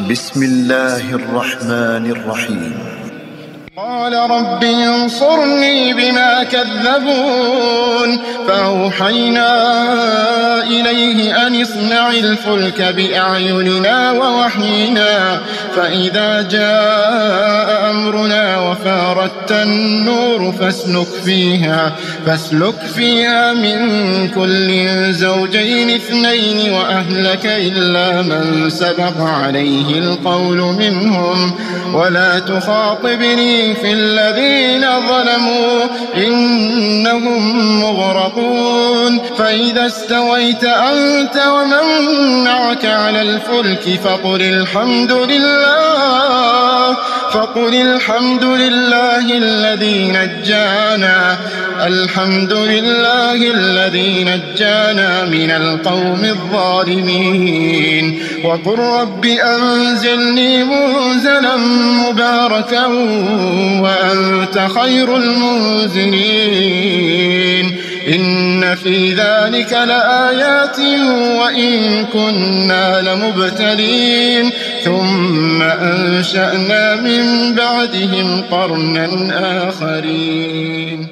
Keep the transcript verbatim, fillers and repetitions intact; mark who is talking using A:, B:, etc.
A: بسم الله الرحمن الرحيم.
B: قال رب انصرني بما كذبون فأوحينا إليه أن اصنع الفلك بأعيننا ووحينا فإذا جاء أمرنا وفارت النور فاسلك فيها, فاسلك فيها من كل زوجين اثنين وأهلك إلا من سبق عليه القول منهم ولا تخاطبني في الذين ظلموا إنهم مغرقون فإذا استويت أنت ومن معك على الفلك فقل الحمد لله فقل الحمد لله الذي نجانا الحمد لله الذي نجانا من القوم الظالمين وقل رب أنزلني منزلا مباركا وأنت خير المنزلين إن في ذلك لآيات وإن كنا لمبتلين ثم أنشأنا من بعدهم قرنا آخرين.